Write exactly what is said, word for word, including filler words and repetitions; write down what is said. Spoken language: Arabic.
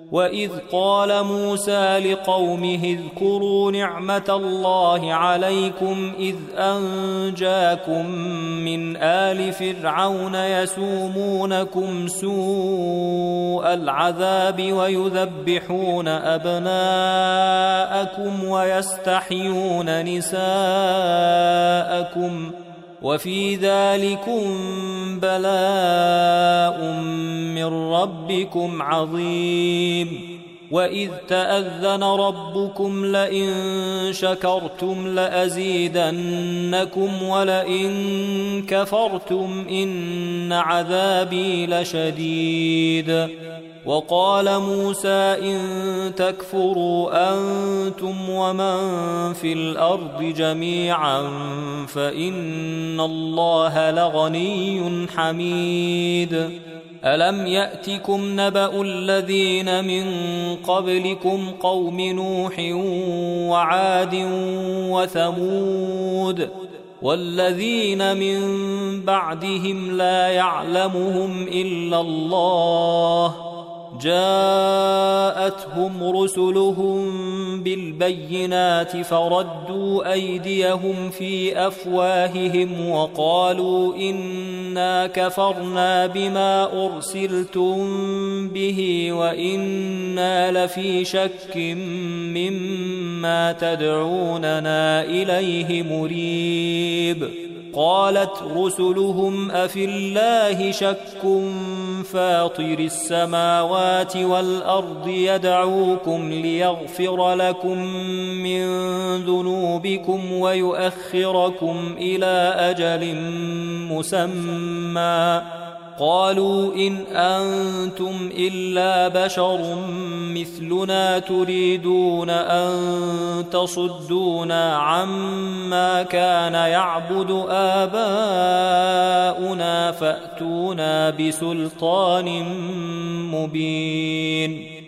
وإذ قال موسى لقومه اذكروا نعمة الله عليكم إذ أنجاكم من آل فرعون يسومونكم سوء العذاب ويذبحون أبناءكم ويستحيون نساءكم وفي ذلكم بلاء من ربكم عظيم. وإذ تأذن ربكم لئن شكرتم لأزيدنكم ولئن كفرتم إن عذابي لشديد. وقال موسى إن تكفروا أنتم ومن في الأرض جميعا فإن الله لغني حميد. ألم يأتكم نبأ الذين من قبلكم قوم نوح وعاد وثمود والذين من بعدهم لا يعلمهم إلا الله جاءتهم رسلهم بالبينات فردوا أيديهم في أفواههم وقالوا إنا كفرنا بما أرسلتم به وإنا لفي شك مما تدعوننا إليه مريب. قالت رسلهم أفي الله شك فاطر السماوات والأرض يدعوكم ليغفر لكم من ذنوبكم ويؤخركم إلى أجل مسمى قالوا إن أنتم إلا بشر مثلنا تريدون أن تصدونا عما كان يعبد آباؤنا فأتونا بسلطان مبين.